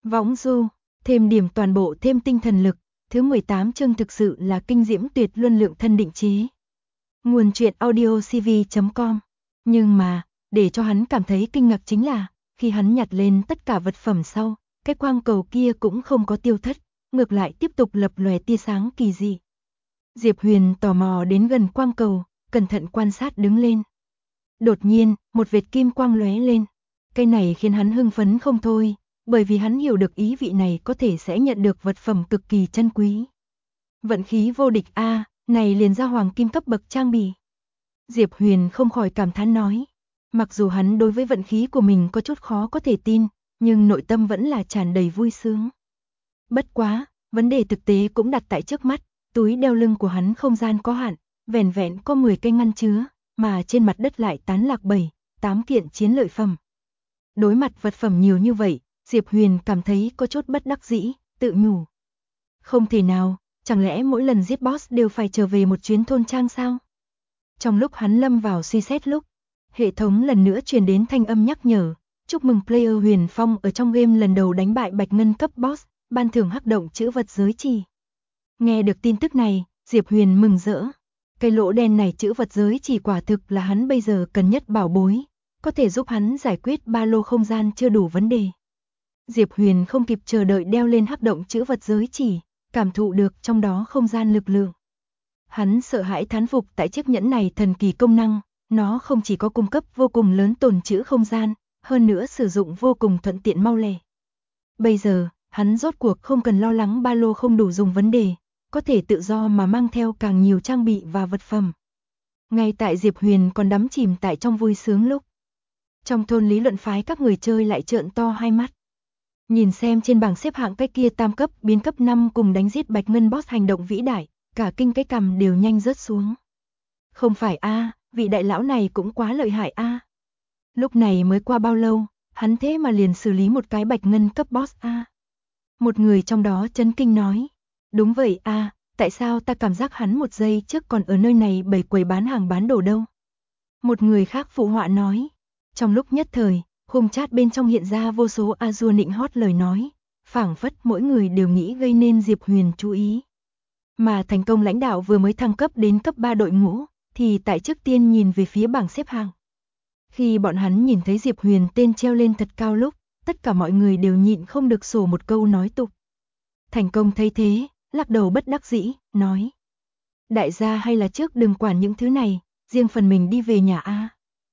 Võng du, thêm điểm toàn bộ thêm tinh thần lực, thứ 18 chương thực sự là kinh diễm tuyệt luân lượng thân định chế. Nguồn truyện audiocv.com. Nhưng mà, để cho hắn cảm thấy kinh ngạc chính là, khi hắn nhặt lên tất cả vật phẩm sau, cái quang cầu kia cũng không có tiêu thất, ngược lại tiếp tục lập lòe tia sáng kỳ dị. Diệp Huyền tò mò đến gần quang cầu, cẩn thận quan sát đứng lên. Đột nhiên, một vệt kim quang lóe lên. Cái này khiến hắn hưng phấn không thôi, bởi vì hắn hiểu được ý vị này có thể sẽ nhận được vật phẩm cực kỳ chân quý. Vận khí vô địch a, này liền ra hoàng kim cấp bậc trang bị. Diệp Huyền không khỏi cảm thán nói. Mặc dù hắn đối với vận khí của mình có chút khó có thể tin, nhưng nội tâm vẫn là tràn đầy vui sướng. Bất quá, vấn đề thực tế cũng đặt tại trước mắt, túi đeo lưng của hắn không gian có hạn, vẻn vẹn có 10 cây ngăn chứa, mà trên mặt đất lại tán lạc 7-8 kiện chiến lợi phẩm. Đối mặt vật phẩm nhiều như vậy, Diệp Huyền cảm thấy có chút bất đắc dĩ, tự nhủ. Không thể nào, chẳng lẽ mỗi lần giết boss đều phải trở về một chuyến thôn trang sao? Trong lúc hắn lâm vào suy xét lúc, hệ thống lần nữa truyền đến thanh âm nhắc nhở, chúc mừng player Huyền Phong ở trong game lần đầu đánh bại bạch ngân cấp boss, ban thưởng hắc động chữ vật giới trì. Nghe được tin tức này, Diệp Huyền mừng rỡ. Cái lỗ đen này chữ vật giới trì quả thực là hắn bây giờ cần nhất bảo bối, có thể giúp hắn giải quyết ba lô không gian chưa đủ vấn đề. Diệp Huyền không kịp chờ đợi đeo lên hắc động chữ vật giới chỉ, cảm thụ được trong đó không gian lực lượng. Hắn sợ hãi thán phục tại chiếc nhẫn này thần kỳ công năng, nó không chỉ có cung cấp vô cùng lớn tồn trữ không gian, hơn nữa sử dụng vô cùng thuận tiện mau lẹ. Bây giờ, hắn rốt cuộc không cần lo lắng ba lô không đủ dùng vấn đề, có thể tự do mà mang theo càng nhiều trang bị và vật phẩm. Ngay tại Diệp Huyền còn đắm chìm tại trong vui sướng lúc, trong thôn lý luận phái các người chơi lại trợn to hai mắt. Nhìn xem trên bảng xếp hạng cái kia tam cấp biến cấp 5 cùng đánh giết bạch ngân boss hành động vĩ đại, cả kinh cái cằm đều nhanh rớt xuống. Không phải a, vị đại lão này cũng quá lợi hại a. Lúc này mới qua bao lâu, hắn thế mà liền xử lý một cái bạch ngân cấp boss a. Một người trong đó chấn kinh nói, đúng vậy a, tại sao ta cảm giác hắn một giây trước còn ở nơi này bày quầy bán hàng bán đồ đâu. Một người khác phụ họa nói, trong lúc nhất thời, khung chat bên trong hiện ra vô số Azure nịnh hót lời nói, phảng phất mỗi người đều nghĩ gây nên Diệp Huyền chú ý. Mà thành công lãnh đạo vừa mới thăng cấp đến cấp 3 đội ngũ, thì tại trước tiên nhìn về phía bảng xếp hạng. Khi bọn hắn nhìn thấy Diệp Huyền tên treo lên thật cao lúc, tất cả mọi người đều nhịn không được sổ một câu nói tục. Thành công thấy thế, lắc đầu bất đắc dĩ, nói. Đại gia hay là trước đừng quản những thứ này, riêng phần mình đi về nhà a.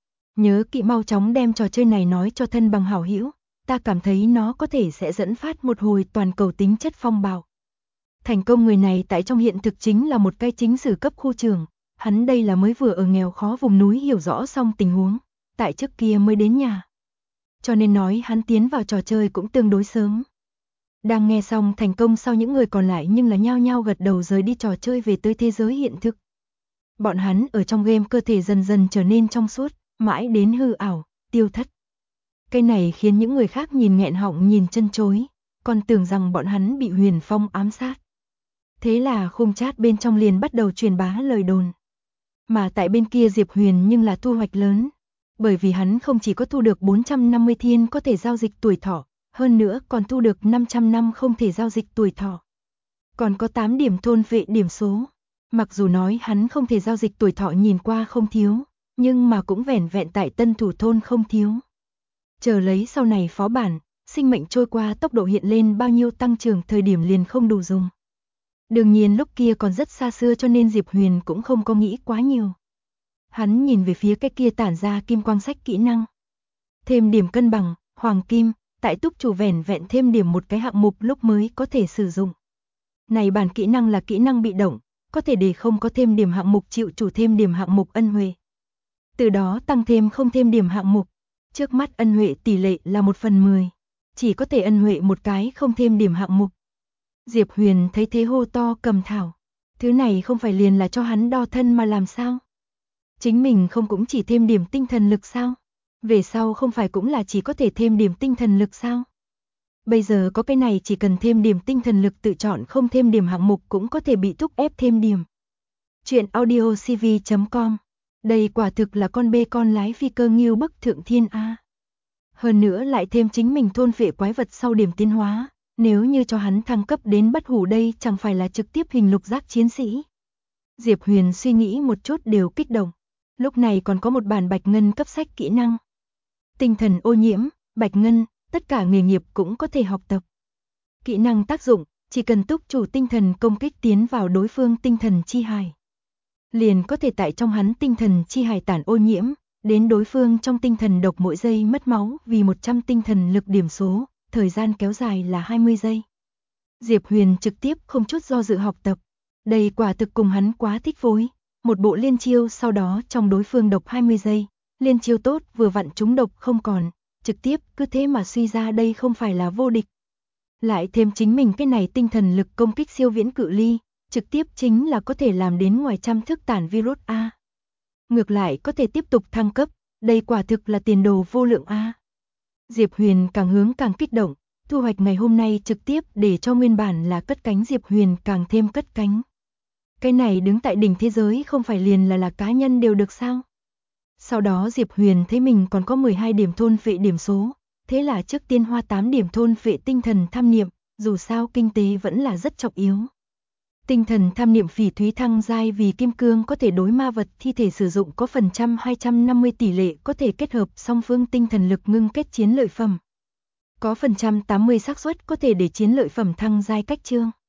Nhớ kỹ mau chóng đem trò chơi này nói cho thân bằng hảo hữu, ta cảm thấy nó có thể sẽ dẫn phát một hồi toàn cầu tính chất phong bạo. Thành công người này tại trong hiện thực chính là một cái chính sử cấp khu trưởng, hắn đây là mới vừa ở nghèo khó vùng núi hiểu rõ xong tình huống, tại trước kia mới đến nhà. Cho nên nói hắn tiến vào trò chơi cũng tương đối sớm. Đang nghe xong thành công sau những người còn lại nhưng là nhao nhao gật đầu rời đi trò chơi về tới thế giới hiện thực. Bọn hắn ở trong game cơ thể dần dần trở nên trong suốt, mãi đến hư ảo, tiêu thất. Cái này khiến những người khác nhìn nghẹn họng nhìn chân chối, còn tưởng rằng bọn hắn bị Huyền Phong ám sát. Thế là khung chat bên trong liền bắt đầu truyền bá lời đồn. Mà tại bên kia Diệp Huyền nhưng là thu hoạch lớn, bởi vì hắn không chỉ có thu được 450 thiên có thể giao dịch tuổi thọ, hơn nữa còn thu được 500 năm không thể giao dịch tuổi thọ. Còn có 8 điểm thôn vệ điểm số. Mặc dù nói hắn không thể giao dịch tuổi thọ nhìn qua không thiếu, nhưng mà cũng vẻn vẹn tại tân thủ thôn không thiếu. Chờ lấy sau này phó bản, sinh mệnh trôi qua tốc độ hiện lên bao nhiêu tăng trưởng thời điểm liền không đủ dùng. Đương nhiên lúc kia còn rất xa xưa cho nên Diệp Huyền cũng không có nghĩ quá nhiều. Hắn nhìn về phía cái kia tản ra kim quang sách kỹ năng. Thêm điểm cân bằng, hoàng kim, tại túc chủ vẻn vẹn thêm điểm một cái hạng mục lúc mới có thể sử dụng. Này bản kỹ năng là kỹ năng bị động, có thể để không có thêm điểm hạng mục chịu chủ thêm điểm hạng mục ân huệ. Từ đó tăng thêm không thêm điểm hạng mục. Trước mắt ân huệ tỷ lệ là 1/10, chỉ có thể ân huệ một cái không thêm điểm hạng mục. Diệp Huyền thấy thế hô to cầm thảo, thứ này không phải liền là cho hắn đo thân mà làm sao? Chính mình không cũng chỉ thêm điểm tinh thần lực sao? Về sau không phải cũng là chỉ có thể thêm điểm tinh thần lực sao? Bây giờ có cái này chỉ cần thêm điểm tinh thần lực tự chọn không thêm điểm hạng mục cũng có thể bị thúc ép thêm điểm. Chuyện audiocv.com. Đây quả thực là con bê con lái phi cơ nghiêu bức thượng thiên a. Hơn nữa lại thêm chính mình thôn phệ quái vật sau điểm tiến hóa, nếu như cho hắn thăng cấp đến bất hủ đây chẳng phải là trực tiếp hình lục giác chiến sĩ. Diệp Huyền suy nghĩ một chút đều kích động. Lúc này còn có một bản bạch ngân cấp sách kỹ năng. Tinh thần ô nhiễm, bạch ngân, tất cả nghề nghiệp cũng có thể học tập. Kỹ năng tác dụng, chỉ cần túc chủ tinh thần công kích tiến vào đối phương tinh thần chi hải, liền có thể tại trong hắn tinh thần chi hải tản ô nhiễm, đến đối phương trong tinh thần độc mỗi giây mất máu vì 100 tinh thần lực điểm số, thời gian kéo dài là 20 giây. Diệp Huyền trực tiếp không chút do dự học tập. Đây quả thực cùng hắn quá thích phối. Một bộ liên chiêu sau đó trong đối phương độc 20 giây. Liên chiêu tốt vừa vặn trúng độc không còn. Trực tiếp cứ thế mà suy ra đây không phải là vô địch. Lại thêm chính mình cái này tinh thần lực công kích siêu viễn cự ly. Trực tiếp chính là có thể làm đến ngoài trăm thức tản virus A. Ngược lại có thể tiếp tục thăng cấp. Đây quả thực là tiền đồ vô lượng A. Diệp Huyền càng hướng càng kích động. Thu hoạch ngày hôm nay trực tiếp để cho nguyên bản là cất cánh Diệp Huyền càng thêm cất cánh. Cái này đứng tại đỉnh thế giới không phải liền là cá nhân đều được sao? Sau đó Diệp Huyền thấy mình còn có 12 điểm thôn phệ điểm số, thế là trước tiên hoa 8 điểm thôn phệ tinh thần tham niệm, dù sao kinh tế vẫn là rất trọng yếu. Tinh thần tham niệm phỉ thúy thăng giai vì kim cương có thể đối ma vật thi thể sử dụng có phần trăm 250 tỷ lệ có thể kết hợp song phương tinh thần lực ngưng kết chiến lợi phẩm. Có phần trăm 80 xác suất có thể để chiến lợi phẩm thăng giai cách chương.